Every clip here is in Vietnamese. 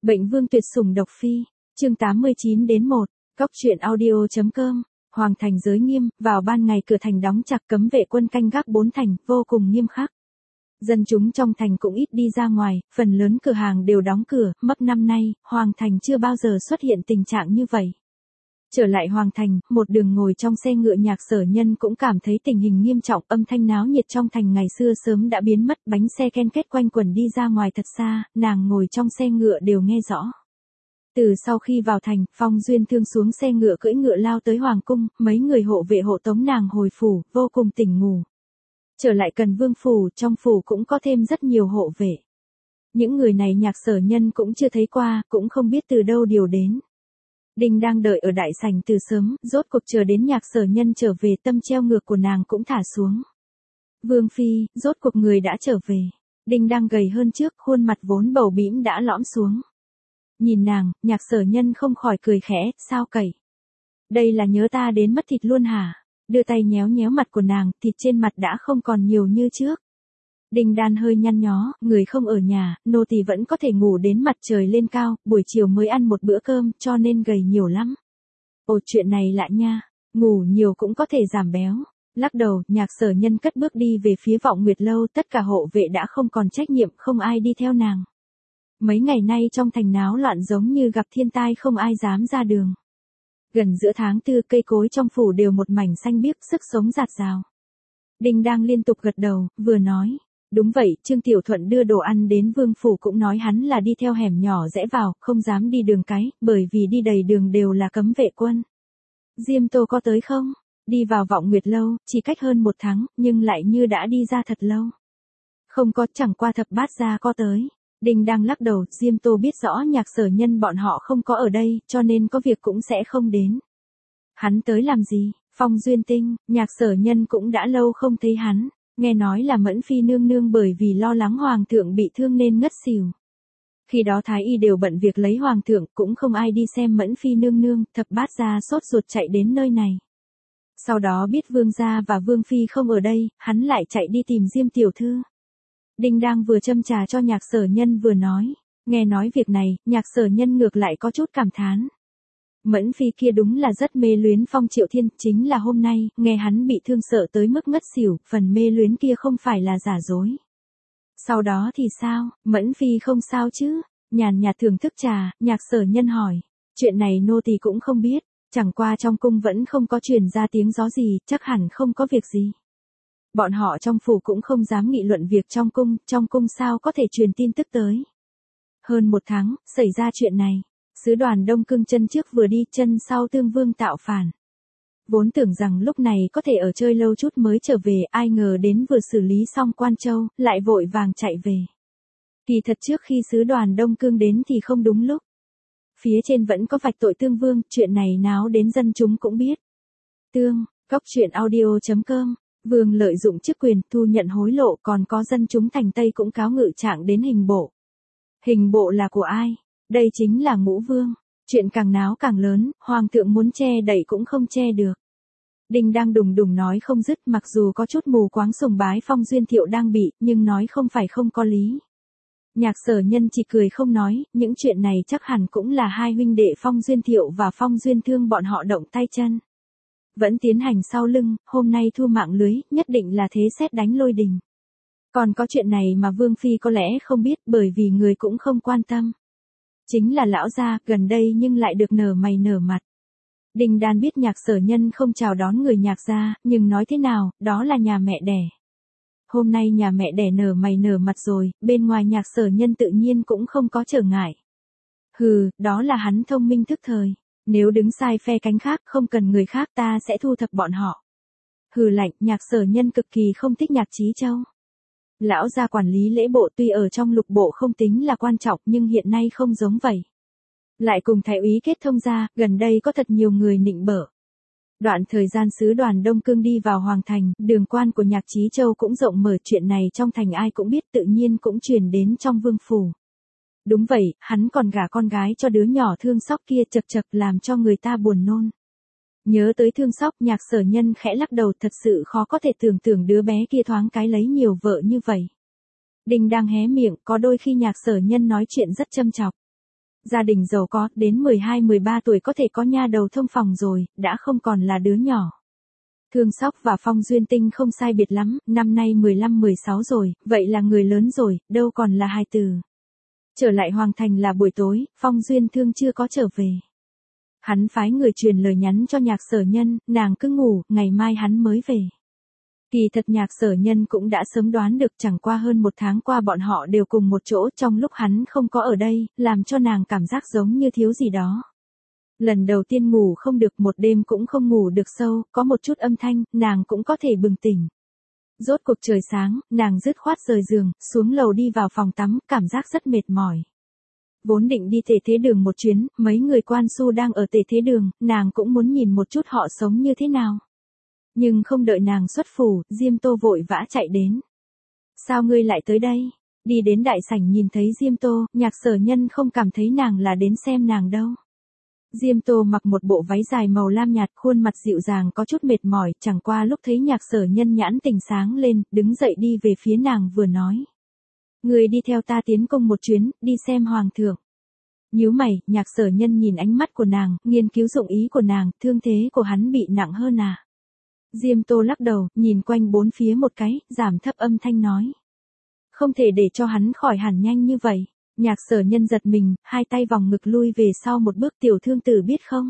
Bệnh vương tuyệt sủng độc phi, chương 89-1, Cóc truyện audio.com, Hoàng thành giới nghiêm, vào ban ngày cửa thành đóng chặt cấm vệ quân canh gác 4 thành, vô cùng nghiêm khắc. Dân chúng trong thành cũng ít đi ra ngoài, phần lớn cửa hàng đều đóng cửa, mất năm nay, Hoàng thành chưa bao giờ xuất hiện tình trạng như vậy. Trở lại Hoàng thành, một đường ngồi trong xe ngựa Nhạc Sở Nhân cũng cảm thấy tình hình nghiêm trọng, âm thanh náo nhiệt trong thành ngày xưa sớm đã biến mất, bánh xe ken kết quanh quẩn đi ra ngoài thật xa, nàng ngồi trong xe ngựa đều nghe rõ. Từ sau khi vào thành, Phong Duyên Thương xuống xe ngựa cưỡi ngựa lao tới Hoàng cung, mấy người hộ vệ hộ tống nàng hồi phủ, vô cùng tỉnh ngủ. Trở lại Cần Vương phủ, trong phủ cũng có thêm rất nhiều hộ vệ. Những người này Nhạc Sở Nhân cũng chưa thấy qua, cũng không biết từ đâu điều đến. Đinh đang đợi ở đại sảnh từ sớm, rốt cuộc chờ đến Nhạc Sở Nhân trở về, tâm treo ngược của nàng cũng thả xuống. Vương phi, rốt cuộc người đã trở về. Đinh đang gầy hơn trước, khuôn mặt vốn bầu bĩm đã lõm xuống. Nhìn nàng, Nhạc Sở Nhân không khỏi cười khẽ, sao cậy? Đây là nhớ ta đến mất thịt luôn hả? Đưa tay nhéo nhéo mặt của nàng, thịt trên mặt đã không còn nhiều như trước. Đinh đan hơi nhăn nhó, người không ở nhà, nô tỳ vẫn có thể ngủ đến mặt trời lên cao, buổi chiều mới ăn một bữa cơm, cho nên gầy nhiều lắm. Ồ, chuyện này lạ nha, ngủ nhiều cũng có thể giảm béo. Lắc đầu, Nhạc Sở Nhân cất bước đi về phía Vọng Nguyệt lâu, tất cả hộ vệ đã không còn trách nhiệm, không ai đi theo nàng. Mấy ngày nay trong thành náo loạn giống như gặp thiên tai, không ai dám ra đường. Gần giữa tháng 4, cây cối trong phủ đều một mảnh xanh biếc, sức sống rạt rào. Đinh đang liên tục gật đầu, vừa nói. Đúng vậy, Trương Tiểu Thuận đưa đồ ăn đến vương phủ cũng nói hắn là đi theo hẻm nhỏ rẽ vào, không dám đi đường cái, bởi vì đi đầy đường đều là cấm vệ quân. Diêm Tô có tới không? Đi vào Vọng Nguyệt lâu, chỉ cách hơn 1 tháng, nhưng lại như đã đi ra thật lâu. Không có, chẳng qua Thập Bát gia có tới. Đinh đang lắc đầu, Diêm Tô biết rõ Nhạc Sở Nhân bọn họ không có ở đây, cho nên có việc cũng sẽ không đến. Hắn tới làm gì? Phong Duyên Tinh, Nhạc Sở Nhân cũng đã lâu không thấy hắn. Nghe nói là Mẫn Phi nương nương bởi vì lo lắng Hoàng thượng bị thương nên ngất xỉu. Khi đó Thái y đều bận việc lấy Hoàng thượng, cũng không ai đi xem Mẫn Phi nương nương, Thập Bát gia sốt ruột chạy đến nơi này. Sau đó biết Vương gia và Vương Phi không ở đây, hắn lại chạy đi tìm Diêm tiểu thư. Đinh đang vừa châm trà cho Nhạc Sở Nhân vừa nói. Nghe nói việc này, Nhạc Sở Nhân ngược lại có chút cảm thán. Mẫn Phi kia đúng là rất mê luyến Phong Triệu Thiên, chính là hôm nay, nghe hắn bị thương sợ tới mức ngất xỉu, phần mê luyến kia không phải là giả dối. Sau đó thì sao, Mẫn Phi không sao chứ? Nhàn nhạt thưởng thức trà, Nhạc Sở Nhân hỏi. Chuyện này nô tỳ cũng không biết, chẳng qua trong cung vẫn không có truyền ra tiếng gió gì, chắc hẳn không có việc gì. Bọn họ trong phủ cũng không dám nghị luận việc trong cung sao có thể truyền tin tức tới. Hơn 1 tháng, xảy ra chuyện này. Sứ đoàn Đông Cương chân trước vừa đi, chân sau Tương Vương tạo phản. Vốn tưởng rằng lúc này có thể ở chơi lâu chút mới trở về, ai ngờ đến vừa xử lý xong Quan Châu, lại vội vàng chạy về. Kỳ thật trước khi sứ đoàn Đông Cương đến thì không đúng lúc. Phía trên vẫn có vạch tội Tương Vương, chuyện này náo đến dân chúng cũng biết. Cóc truyện audio.com, Vương lợi dụng chức quyền, thu nhận hối lộ, còn có dân chúng thành Tây cũng cáo ngự trạng đến hình bộ. Hình bộ là của ai? Đây chính là Ngũ Vương. Chuyện càng náo càng lớn, Hoàng thượng muốn che đậy cũng không che được. Đinh đang đùng đùng nói không dứt, mặc dù có chút mù quáng sùng bái Phong Duyên Thiệu đang bị, nhưng nói không phải không có lý. Nhạc Sở Nhân chỉ cười không nói, những chuyện này chắc hẳn cũng là hai huynh đệ Phong Duyên Thiệu và Phong Duyên Thương bọn họ động tay chân. Vẫn tiến hành sau lưng, hôm nay thu mạng lưới, nhất định là thế sét đánh lôi đình. Còn có chuyện này mà Vương Phi có lẽ không biết, bởi vì người cũng không quan tâm. Chính là lão gia, gần đây nhưng lại được nở mày nở mặt. Đinh đan biết Nhạc Sở Nhân không chào đón người Nhạc gia, nhưng nói thế nào, đó là nhà mẹ đẻ. Hôm nay nhà mẹ đẻ nở mày nở mặt rồi, bên ngoài Nhạc Sở Nhân tự nhiên cũng không có trở ngại. Hừ, đó là hắn thông minh thức thời. Nếu đứng sai phe cánh khác, không cần người khác, ta sẽ thu thập bọn họ. Hừ lạnh, Nhạc Sở Nhân cực kỳ không thích Nhạc Chí Châu. Lão gia quản lý lễ bộ tuy ở trong lục bộ không tính là quan trọng, nhưng hiện nay không giống vậy. Lại cùng thái úy kết thông gia, gần đây có thật nhiều người nịnh bợ. Đoạn thời gian sứ đoàn Đông Cương đi vào Hoàng thành, đường quan của Nhạc Chí Châu cũng rộng mở, chuyện này trong thành ai cũng biết, tự nhiên cũng truyền đến trong vương phủ. Đúng vậy, hắn còn gả con gái cho đứa nhỏ Thương Sóc kia, chật chật làm cho người ta buồn nôn. Nhớ tới Thương Sóc, Nhạc Sở Nhân khẽ lắc đầu, thật sự khó có thể tưởng tượng đứa bé kia thoáng cái lấy nhiều vợ như vậy. Đinh đang hé miệng, có đôi khi Nhạc Sở Nhân nói chuyện rất châm chọc. Gia đình giàu có, đến 12-13 tuổi có thể có nha đầu thông phòng rồi, đã không còn là đứa nhỏ. Thương Sóc và Phong Duyên Tinh không sai biệt lắm, năm nay 15-16 rồi, vậy là người lớn rồi, đâu còn là hài tử. Trở lại Hoàng Thành là buổi tối, Phong Duyên Thương chưa có trở về. Hắn phái người truyền lời nhắn cho Nhạc Sở Nhân, nàng cứ ngủ, ngày mai hắn mới về. Kỳ thật Nhạc Sở Nhân cũng đã sớm đoán được, chẳng qua hơn 1 tháng qua bọn họ đều cùng một chỗ, trong lúc hắn không có ở đây, làm cho nàng cảm giác giống như thiếu gì đó. Lần đầu tiên ngủ không được, một đêm cũng không ngủ được sâu, có một chút âm thanh, nàng cũng có thể bừng tỉnh. Rốt cuộc trời sáng, nàng dứt khoát rời giường, xuống lầu đi vào phòng tắm, cảm giác rất mệt mỏi. Vốn định đi Tề Thế Đường một chuyến, mấy người quan su đang ở Tề Thế Đường, nàng cũng muốn nhìn một chút họ sống như thế nào. Nhưng không đợi nàng xuất phủ, Diêm Tô vội vã chạy đến. Sao ngươi lại tới đây? Đi đến đại sảnh nhìn thấy Diêm Tô, Nhạc Sở Nhân không cảm thấy nàng là đến xem nàng đâu. Diêm Tô mặc một bộ váy dài màu lam nhạt, khuôn mặt dịu dàng có chút mệt mỏi, chẳng qua lúc thấy Nhạc Sở Nhân nhãn tình sáng lên, đứng dậy đi về phía nàng vừa nói. Người đi theo ta tiến cung một chuyến, đi xem hoàng thượng. Nhíu mày, Nhạc Sở Nhân nhìn ánh mắt của nàng, nghiên cứu dụng ý của nàng, thương thế của hắn bị nặng hơn à. Diêm Tô lắc đầu, nhìn quanh bốn phía một cái, giảm thấp âm thanh nói. Không thể để cho hắn khỏi hẳn nhanh như vậy. Nhạc Sở Nhân giật mình, hai tay vòng ngực lui về sau một bước, tiểu thương tử biết không?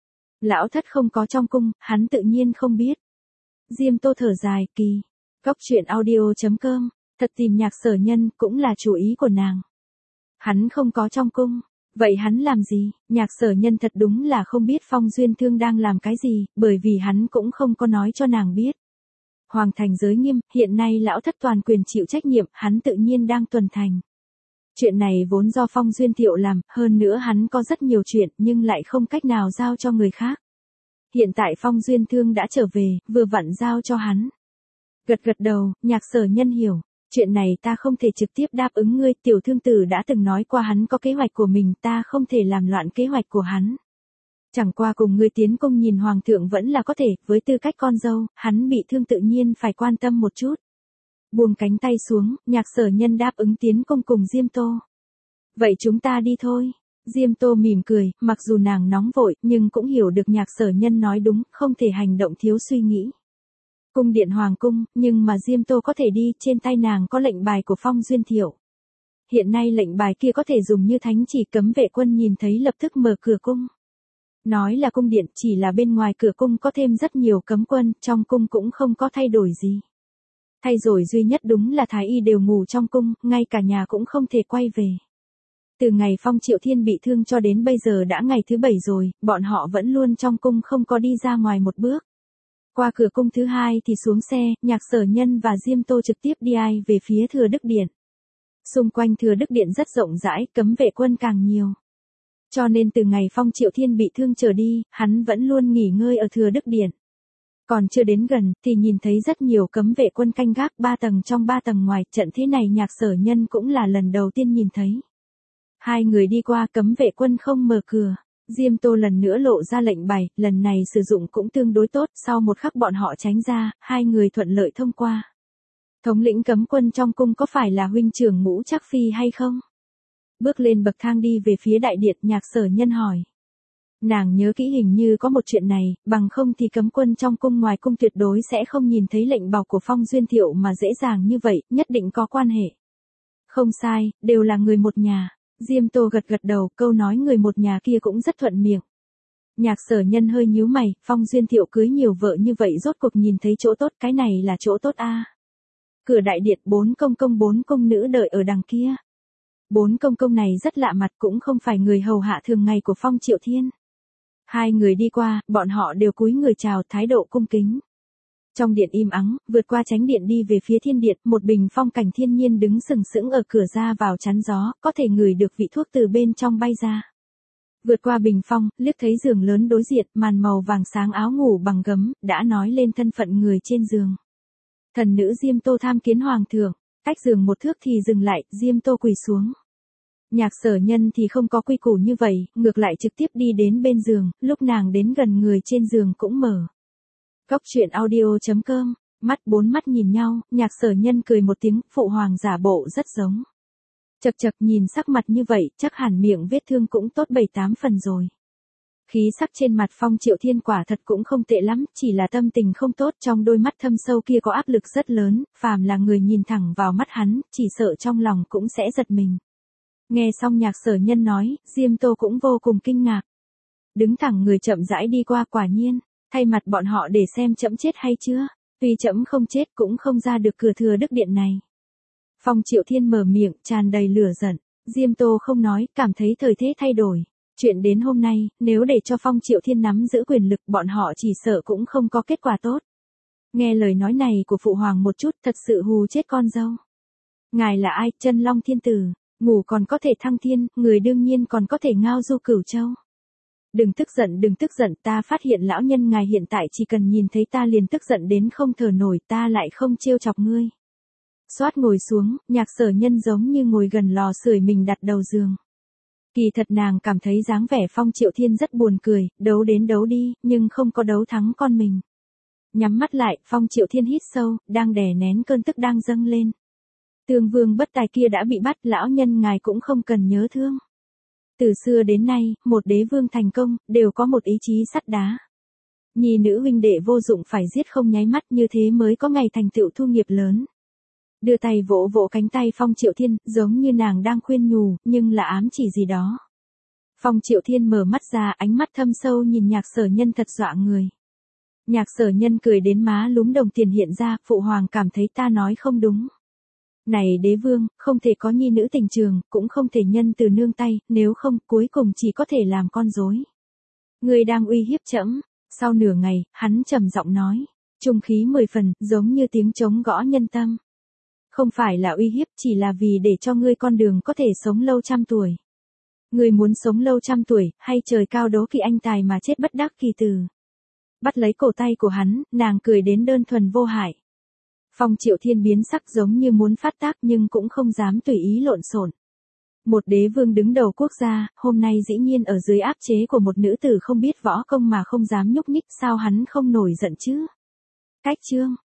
Lão thất không có trong cung, hắn tự nhiên không biết. Diêm Tô thở dài, kỳ. Cóc truyện audio.com, thật tìm Nhạc Sở Nhân cũng là chủ ý của nàng. Hắn không có trong cung, vậy hắn làm gì? Nhạc Sở Nhân thật đúng là không biết Phong Duyên Thương đang làm cái gì, bởi vì hắn cũng không có nói cho nàng biết. Hoàng Thành giới nghiêm, hiện nay lão thất toàn quyền chịu trách nhiệm, hắn tự nhiên đang tuần thành. Chuyện này vốn do Phong Duyên Thiệu làm, hơn nữa hắn có rất nhiều chuyện nhưng lại không cách nào giao cho người khác. Hiện tại Phong Duyên Thương đã trở về, vừa vặn giao cho hắn. Gật gật đầu, Nhạc Sở Nhân hiểu. Chuyện này ta không thể trực tiếp đáp ứng ngươi, tiểu thương tử đã từng nói qua hắn có kế hoạch của mình, ta không thể làm loạn kế hoạch của hắn. Chẳng qua cùng ngươi tiến cung nhìn hoàng thượng vẫn là có thể, với tư cách con dâu, hắn bị thương tự nhiên phải quan tâm một chút. Buông cánh tay xuống, Nhạc Sở Nhân đáp ứng tiến cung cùng Diêm Tô. Vậy chúng ta đi thôi. Diêm Tô mỉm cười, mặc dù nàng nóng vội, nhưng cũng hiểu được Nhạc Sở Nhân nói đúng, không thể hành động thiếu suy nghĩ. Cung điện hoàng cung, nhưng mà Diêm Tô có thể đi, trên tay nàng có lệnh bài của Phong Duyên Thiệu. Hiện nay lệnh bài kia có thể dùng như thánh chỉ, cấm vệ quân nhìn thấy lập tức mở cửa cung. Nói là cung điện, chỉ là bên ngoài cửa cung có thêm rất nhiều cấm quân, trong cung cũng không có thay đổi gì. Thay rồi duy nhất đúng là Thái Y đều ngủ trong cung, ngay cả nhà cũng không thể quay về. Từ ngày Phong Triệu Thiên bị thương cho đến bây giờ đã ngày thứ 7 rồi, bọn họ vẫn luôn trong cung không có đi ra ngoài một bước. Qua cửa cung thứ 2 thì xuống xe, Nhạc Sở Nhân và Diêm Tô trực tiếp đi ai về phía Thừa Đức Điện. Xung quanh Thừa Đức Điện rất rộng rãi, cấm vệ quân càng nhiều. Cho nên từ ngày Phong Triệu Thiên bị thương trở đi, hắn vẫn luôn nghỉ ngơi ở Thừa Đức Điện. Còn chưa đến gần, thì nhìn thấy rất nhiều cấm vệ quân canh gác 3 tầng trong 3 tầng ngoài, trận thế này Nhạc Sở Nhân cũng là lần đầu tiên nhìn thấy. Hai người đi qua, cấm vệ quân không mở cửa. Diêm Tô lần nữa lộ ra lệnh bài, lần này sử dụng cũng tương đối tốt, sau một khắc bọn họ tránh ra, hai người thuận lợi thông qua. Thống lĩnh cấm quân trong cung có phải là huynh trưởng Ngũ Trác Phi hay không? Bước lên bậc thang đi về phía đại điện, Nhạc Sở Nhân hỏi. Nàng nhớ kỹ hình như có một chuyện này, bằng không thì cấm quân trong cung ngoài cung tuyệt đối sẽ không nhìn thấy lệnh bài của Phong Duyên Thiệu mà dễ dàng như vậy, nhất định có quan hệ. Không sai, đều là người một nhà. Diêm Tô gật gật đầu, câu nói người một nhà kia cũng rất thuận miệng. Nhạc Sở Nhân hơi nhíu mày, Phong Duyên Thiệu cưới nhiều vợ như vậy rốt cuộc nhìn thấy chỗ tốt, cái này là chỗ tốt a. Cửa đại điện, 4 công nữ đợi ở đằng kia. 4 công này rất lạ mặt, cũng không phải người hầu hạ thường ngày của Phong Triệu Thiên. Hai người đi qua, bọn họ đều cúi người chào, thái độ cung kính. Trong điện im ắng, vượt qua chánh điện đi về phía thiên điện, một bình phong cảnh thiên nhiên đứng sừng sững ở cửa ra vào chắn gió, có thể ngửi được vị thuốc từ bên trong bay ra. Vượt qua bình phong, liếc thấy giường lớn đối diện, màn màu vàng sáng, áo ngủ bằng gấm, đã nói lên thân phận người trên giường. Thần nữ Diêm Tô tham kiến hoàng thượng, cách giường một thước thì dừng lại, Diêm Tô quỳ xuống. Nhạc Sở Nhân thì không có quy củ như vậy, ngược lại trực tiếp đi đến bên giường, lúc nàng đến gần người trên giường cũng mở. Cóc truyện audio.com, mắt 4 mắt nhìn nhau, Nhạc Sở Nhân cười một tiếng, phụ hoàng giả bộ rất giống. Chậc chậc, nhìn sắc mặt như vậy, chắc hẳn miệng vết thương cũng tốt 7-8 phần rồi. Khí sắc trên mặt Phong Triệu Thiên quả thật cũng không tệ lắm, chỉ là tâm tình không tốt, trong đôi mắt thâm sâu kia có áp lực rất lớn, phàm là người nhìn thẳng vào mắt hắn, chỉ sợ trong lòng cũng sẽ giật mình. Nghe xong Nhạc Sở Nhân nói, Diêm Tô cũng vô cùng kinh ngạc. Đứng thẳng người chậm rãi đi qua, quả nhiên, thay mặt bọn họ để xem trẫm chết hay chưa, tuy trẫm không chết cũng không ra được cửa Thừa Đức Điện này. Phong Triệu Thiên mở miệng, tràn đầy lửa giận, Diêm Tô không nói, cảm thấy thời thế thay đổi. Chuyện đến hôm nay, nếu để cho Phong Triệu Thiên nắm giữ quyền lực, bọn họ chỉ sợ cũng không có kết quả tốt. Nghe lời nói này của Phụ Hoàng một chút, thật sự hù chết con dâu. Ngài là ai? Chân Long Thiên Tử, ngủ còn có thể thăng thiên, người đương nhiên còn có thể ngao du cửu châu. Đừng tức giận, ta phát hiện lão nhân ngài hiện tại chỉ cần nhìn thấy ta liền tức giận đến không thở nổi, ta lại không trêu chọc ngươi. Xoát ngồi xuống, Nhạc Sở Nhân giống như ngồi gần lò sưởi mình đặt đầu giường. Kỳ thật nàng cảm thấy dáng vẻ Phong Triệu Thiên rất buồn cười, đấu đến đấu đi, nhưng không có đấu thắng con mình. Nhắm mắt lại, Phong Triệu Thiên hít sâu, đang đè nén cơn tức đang dâng lên. Tương Vương bất tài kia đã bị bắt, lão nhân ngài cũng không cần nhớ thương. Từ xưa đến nay, một đế vương thành công, đều có một ý chí sắt đá. Nhi nữ huynh đệ vô dụng phải giết không nháy mắt, như thế mới có ngày thành tựu thu nghiệp lớn. Đưa tay vỗ vỗ cánh tay Phong Triệu Thiên, giống như nàng đang khuyên nhủ, nhưng là ám chỉ gì đó. Phong Triệu Thiên mở mắt ra, ánh mắt thâm sâu nhìn Nhạc Sở Nhân thật dọa người. Nhạc Sở Nhân cười đến má lúm đồng tiền hiện ra, Phụ Hoàng cảm thấy ta nói không đúng. Này đế vương, không thể có nhi nữ tình trường, cũng không thể nhân từ nương tay, nếu không, cuối cùng chỉ có thể làm con rối. Người đang uy hiếp trẫm. Sau nửa ngày, hắn trầm giọng nói, trung khí 10 phần, giống như tiếng trống gõ nhân tâm. Không phải là uy hiếp, chỉ là vì để cho ngươi con đường có thể sống lâu trăm tuổi. Ngươi muốn sống lâu trăm tuổi, hay trời cao đố kỵ anh tài mà chết bất đắc kỳ tử. Bắt lấy cổ tay của hắn, nàng cười đến đơn thuần vô hại. Phong Triệu Thiên biến sắc giống như muốn phát tác nhưng cũng không dám tùy ý lộn xộn. Một đế vương đứng đầu quốc gia, hôm nay dĩ nhiên ở dưới áp chế của một nữ tử không biết võ công mà không dám nhúc nhích, sao hắn không nổi giận chứ? Cách chương